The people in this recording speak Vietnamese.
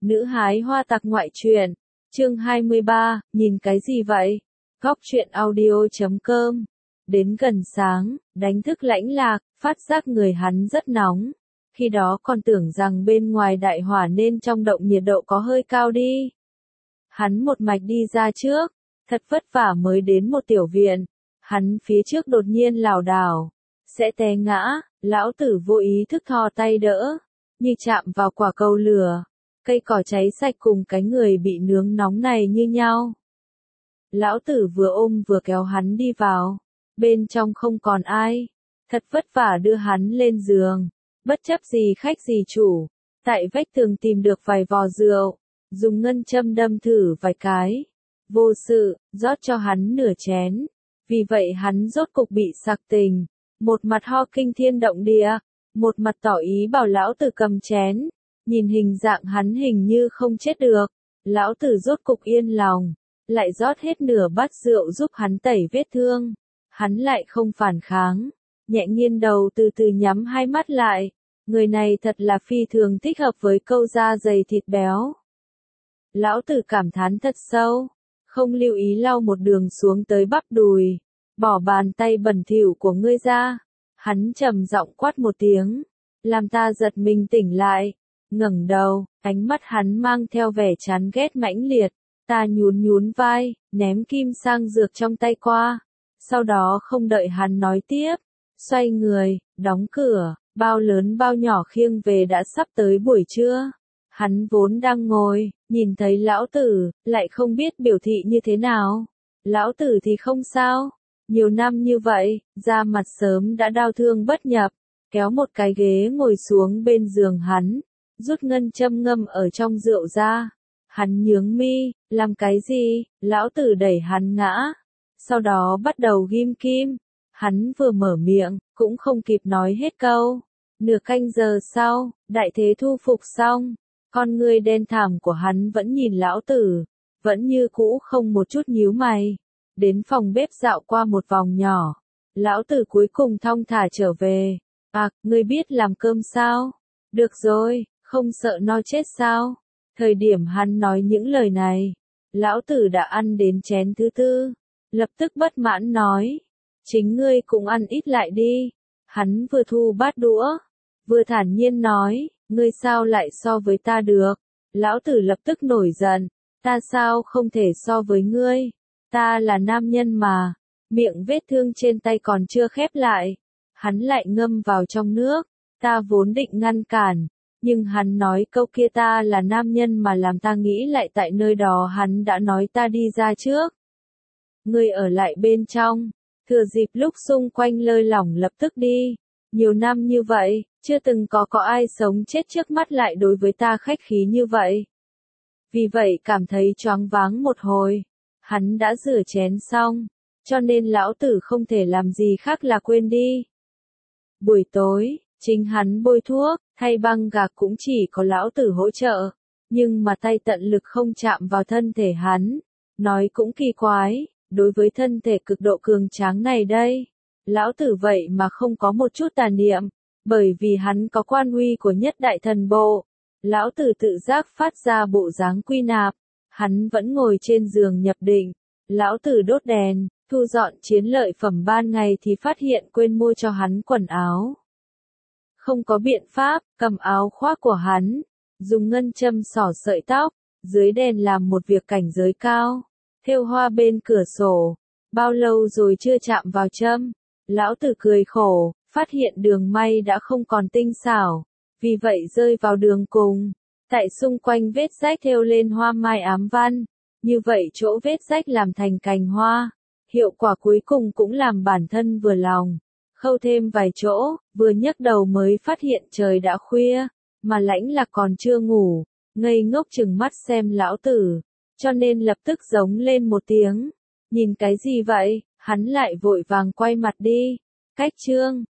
Nữ hái hoa tặc ngoại truyện, chương 23, nhìn cái gì vậy? Góc truyện audio.com. Đến gần sáng, đánh thức Lãnh Lạc, phát giác người hắn rất nóng. Khi đó còn tưởng rằng bên ngoài đại hỏa nên trong động nhiệt độ có hơi cao đi. Hắn một mạch đi ra trước, thật vất vả mới đến một tiểu viện. Hắn phía trước đột nhiên lảo đảo, sẽ té ngã, lão tử vô ý thức thò tay đỡ, như chạm vào quả cầu lửa. Cây cỏ cháy sạch cùng cái người bị nướng nóng này như nhau. Lão tử vừa ôm vừa kéo hắn đi vào. Bên trong không còn ai. Thật vất vả đưa hắn lên giường. Bất chấp gì khách gì chủ. Tại vách tường tìm được vài vò rượu. Dùng ngân châm đâm thử vài cái. Vô sự, rót cho hắn nửa chén. Vì vậy hắn rốt cục bị sặc tình. Một mặt ho kinh thiên động địa. Một mặt tỏ ý bảo lão tử cầm chén. Nhìn hình dạng hắn hình như không chết được. Lão tử rốt cục yên lòng. Lại rót hết nửa bát rượu giúp hắn tẩy vết thương. Hắn lại không phản kháng. Nhẹ nghiêng đầu từ từ nhắm hai mắt lại. Người này thật là phi thường thích hợp với câu da dày thịt béo. Lão tử cảm thán thật sâu. Không lưu ý lau một đường xuống tới bắp đùi. Bỏ bàn tay bẩn thỉu của ngươi ra. Hắn trầm giọng quát một tiếng. Làm ta giật mình tỉnh lại. Ngẩng đầu, ánh mắt hắn mang theo vẻ chán ghét mãnh liệt. Ta nhún vai, ném kim sang dược trong tay qua. Sau đó không đợi hắn nói tiếp. Xoay người, đóng cửa, bao lớn bao nhỏ khiêng về đã sắp tới buổi trưa. Hắn vốn đang ngồi, nhìn thấy lão tử, lại không biết biểu thị như thế nào. Lão tử thì không sao. Nhiều năm như vậy, da mặt sớm đã đau thương bất nhập. Kéo một cái ghế ngồi xuống bên giường hắn. Rút ngân châm ngâm ở trong rượu ra. Hắn nhướng mi, làm cái gì? Lão tử đẩy hắn ngã. Sau đó bắt đầu ghim kim. Hắn vừa mở miệng, cũng không kịp nói hết câu. Nửa canh giờ sau, đại thế thu phục xong. Con ngươi đen thẳm của hắn vẫn nhìn lão tử. Vẫn như cũ không một chút nhíu mày. Đến phòng bếp dạo qua một vòng nhỏ. Lão tử cuối cùng thong thả trở về. À, ngươi biết làm cơm sao? Được rồi. Không sợ no chết sao? Thời điểm hắn nói những lời này, lão tử đã ăn đến chén thứ tư, lập tức bất mãn nói, chính ngươi cũng ăn ít lại đi. Hắn vừa thu bát đũa, vừa thản nhiên nói, ngươi sao lại so với ta được? Lão tử lập tức nổi giận, ta sao không thể so với ngươi? Ta là nam nhân mà. Miệng vết thương trên tay còn chưa khép lại, hắn lại ngâm vào trong nước. Ta vốn định ngăn cản. Nhưng hắn nói câu kia ta là nam nhân mà làm ta nghĩ lại tại nơi đó hắn đã nói ta đi ra trước. Ngươi ở lại bên trong, thừa dịp lúc xung quanh lơi lỏng lập tức đi. Nhiều năm như vậy, chưa từng có ai sống chết trước mắt lại đối với ta khách khí như vậy. Vì vậy cảm thấy choáng váng một hồi. Hắn đã rửa chén xong, cho nên lão tử không thể làm gì khác là quên đi. Buổi tối, chính hắn bôi thuốc, thay băng gạc cũng chỉ có lão tử hỗ trợ, nhưng mà tay tận lực không chạm vào thân thể hắn. Nói cũng kỳ quái, đối với thân thể cực độ cường tráng này đây, lão tử vậy mà không có một chút tà niệm, bởi vì hắn có quan uy của nhất đại thần bộ. Lão tử tự giác phát ra bộ dáng quy nạp, hắn vẫn ngồi trên giường nhập định. Lão tử đốt đèn, thu dọn chiến lợi phẩm ban ngày thì phát hiện quên mua cho hắn quần áo. Không có biện pháp, cầm áo khoác của hắn, dùng ngân châm xỏ sợi tóc, dưới đèn làm một việc cảnh giới cao, thêu hoa bên cửa sổ. Bao lâu rồi chưa chạm vào châm? Lão tử cười khổ, phát hiện đường may đã không còn tinh xảo, vì vậy rơi vào đường cùng. Tại xung quanh vết rách thêu lên hoa mai ám văn, như vậy chỗ vết rách làm thành cành hoa. Hiệu quả cuối cùng cũng làm bản thân vừa lòng. Khâu thêm vài chỗ, vừa nhấc đầu mới phát hiện trời đã khuya, mà Lãnh Lạc còn chưa ngủ, ngây ngốc chừng mắt xem lão tử, cho nên lập tức giống lên một tiếng. Nhìn cái gì vậy? Hắn lại vội vàng quay mặt đi. Cách chương